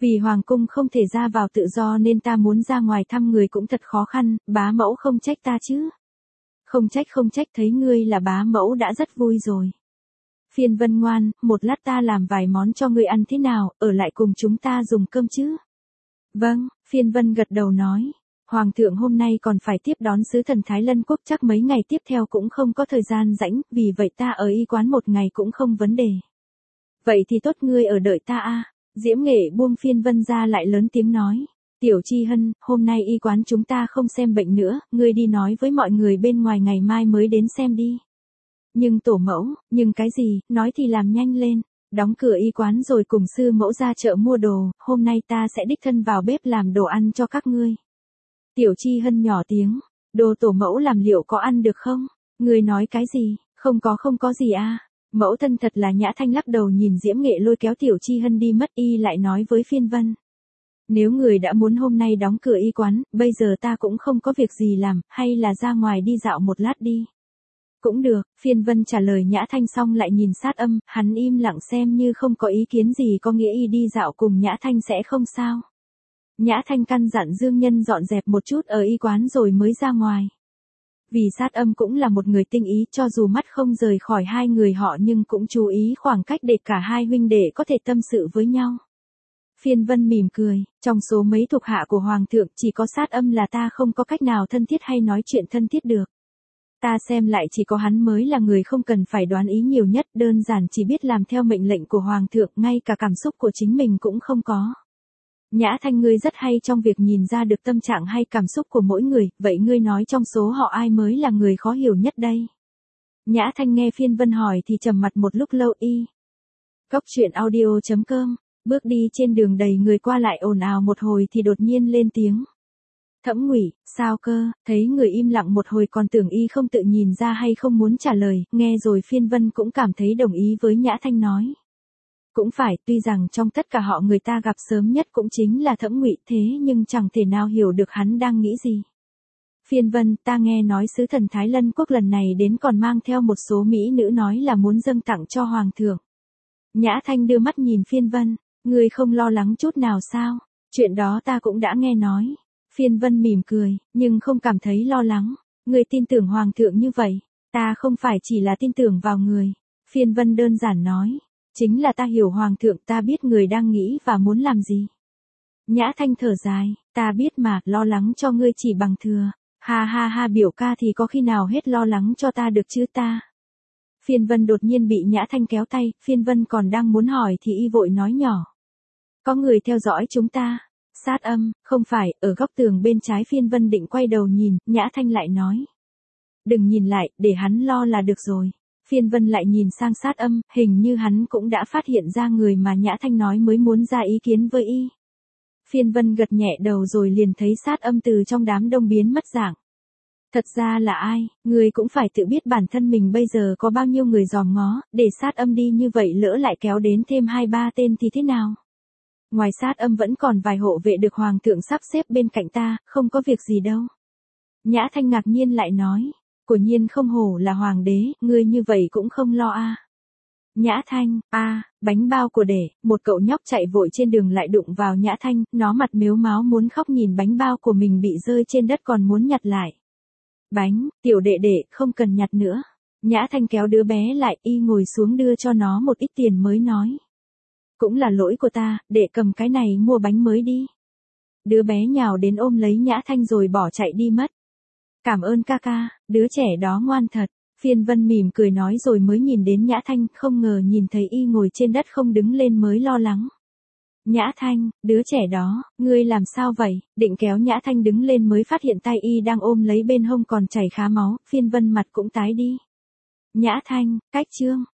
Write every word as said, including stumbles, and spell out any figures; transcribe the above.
Vì hoàng cung không thể ra vào tự do nên ta muốn ra ngoài thăm người cũng thật khó khăn, bá mẫu không trách ta chứ. Không trách không trách, thấy ngươi là bá mẫu đã rất vui rồi. Phiên Vân ngoan, một lát ta làm vài món cho ngươi ăn thế nào, ở lại cùng chúng ta dùng cơm chứ. Vâng, Phiên Vân gật đầu nói. Hoàng thượng hôm nay còn phải tiếp đón sứ thần Thái Lân quốc, chắc mấy ngày tiếp theo cũng không có thời gian rảnh, vì vậy ta ở y quán một ngày cũng không vấn đề. Vậy thì tốt, ngươi ở đợi ta a. Diễm Nghệ buông Phiên Vân ra lại lớn tiếng nói. Tiểu Chi Hân, hôm nay y quán chúng ta không xem bệnh nữa, ngươi đi nói với mọi người bên ngoài ngày mai mới đến xem đi. Nhưng tổ mẫu, nhưng cái gì, nói thì làm nhanh lên. Đóng cửa y quán rồi cùng sư mẫu ra chợ mua đồ, hôm nay ta sẽ đích thân vào bếp làm đồ ăn cho các ngươi. Tiểu Chi Hân nhỏ tiếng, đồ tổ mẫu làm liệu có ăn được không? Ngươi nói cái gì, không có không có gì à? Mẫu thân thật là Nhã Thanh lắc đầu nhìn Diễm Nghệ lôi kéo Tiểu Chi Hân đi mất, y lại nói với Phiên Vân. Nếu người đã muốn hôm nay đóng cửa y quán, bây giờ ta cũng không có việc gì làm, hay là ra ngoài đi dạo một lát đi. Cũng được, Phiên Vân trả lời Nhã Thanh xong lại nhìn Sát Âm, hắn im lặng xem như không có ý kiến gì, có nghĩa y đi dạo cùng Nhã Thanh sẽ không sao. Nhã Thanh căn dặn Dương Nhân dọn dẹp một chút ở y quán rồi mới ra ngoài. Vì Sát Âm cũng là một người tinh ý, cho dù mắt không rời khỏi hai người họ nhưng cũng chú ý khoảng cách để cả hai huynh đệ có thể tâm sự với nhau. Phiên Vân mỉm cười, trong số mấy thuộc hạ của Hoàng thượng chỉ có Sát Âm là ta không có cách nào thân thiết hay nói chuyện thân thiết được. Ta xem lại chỉ có hắn mới là người không cần phải đoán ý nhiều nhất, đơn giản chỉ biết làm theo mệnh lệnh của Hoàng thượng, ngay cả cảm xúc của chính mình cũng không có. Nhã Thanh, ngươi rất hay trong việc nhìn ra được tâm trạng hay cảm xúc của mỗi người, vậy ngươi nói trong số họ ai mới là người khó hiểu nhất đây? Nhã Thanh nghe Phiên Vân hỏi thì trầm mặt một lúc lâu. Y. Góc truyện audio chấm com, bước đi trên đường đầy người qua lại ồn ào một hồi thì đột nhiên lên tiếng. Thẩm Ngụy, sao cơ? Thấy người im lặng một hồi còn tưởng y không tự nhìn ra hay không muốn trả lời, nghe rồi Phiên Vân cũng cảm thấy đồng ý với Nhã Thanh nói. Cũng phải, tuy rằng trong tất cả họ người ta gặp sớm nhất cũng chính là Thẩm Ngụy, thế nhưng chẳng thể nào hiểu được hắn đang nghĩ gì. Phiên Vân, ta nghe nói sứ thần Thái Lân quốc lần này đến còn mang theo một số mỹ nữ, nói là muốn dâng tặng cho Hoàng thượng. Nhã Thanh đưa mắt nhìn Phiên Vân, ngươi không lo lắng chút nào sao? Chuyện đó ta cũng đã nghe nói. Phiên Vân mỉm cười, nhưng không cảm thấy lo lắng. Ngươi tin tưởng Hoàng thượng như vậy, ta không phải chỉ là tin tưởng vào người. Phiên Vân đơn giản nói, chính là ta hiểu Hoàng thượng, ta biết người đang nghĩ và muốn làm gì. Nhã Thanh thở dài, ta biết mà, lo lắng cho ngươi chỉ bằng thừa. Ha ha ha, biểu ca thì có khi nào hết lo lắng cho ta được chứ ta. Phiên Vân đột nhiên bị Nhã Thanh kéo tay, Phiên Vân còn đang muốn hỏi thì y vội nói nhỏ. Có người theo dõi chúng ta. Sát Âm, không phải, ở góc tường bên trái. Phiên Vân định quay đầu nhìn, Nhã Thanh lại nói. Đừng nhìn lại, để hắn lo là được rồi. Phiên Vân lại nhìn sang Sát Âm, hình như hắn cũng đã phát hiện ra người mà Nhã Thanh nói mới muốn ra ý kiến với y. Phiên Vân gật nhẹ đầu rồi liền thấy Sát Âm từ trong đám đông biến mất dạng. Thật ra là ai, người cũng phải tự biết bản thân mình bây giờ có bao nhiêu người dòm ngó, để Sát Âm đi như vậy lỡ lại kéo đến thêm hai ba tên thì thế nào? Ngoài Sát Âm vẫn còn vài hộ vệ được Hoàng thượng sắp xếp bên cạnh ta, không có việc gì đâu. Nhã Thanh ngạc nhiên lại nói, quả nhiên không hổ là Hoàng đế, ngươi như vậy cũng không lo a. À. Nhã Thanh, a, à, bánh bao của đệ, một cậu nhóc chạy vội trên đường lại đụng vào Nhã Thanh, nó mặt mếu máo muốn khóc nhìn bánh bao của mình bị rơi trên đất còn muốn nhặt lại. Bánh, tiểu đệ đệ, không cần nhặt nữa. Nhã Thanh kéo đứa bé lại, y ngồi xuống đưa cho nó một ít tiền mới nói. Cũng là lỗi của ta, đệ cầm cái này mua bánh mới đi. Đứa bé nhào đến ôm lấy Nhã Thanh rồi bỏ chạy đi mất. Cảm ơn ca ca, đứa trẻ đó ngoan thật. Phiên Vân mỉm cười nói rồi mới nhìn đến Nhã Thanh, không ngờ nhìn thấy y ngồi trên đất không đứng lên mới lo lắng. Nhã Thanh, đứa trẻ đó, ngươi làm sao vậy? Định kéo Nhã Thanh đứng lên mới phát hiện tay y đang ôm lấy bên hông còn chảy khá máu, Phiên Vân mặt cũng tái đi. Nhã Thanh, cách chương.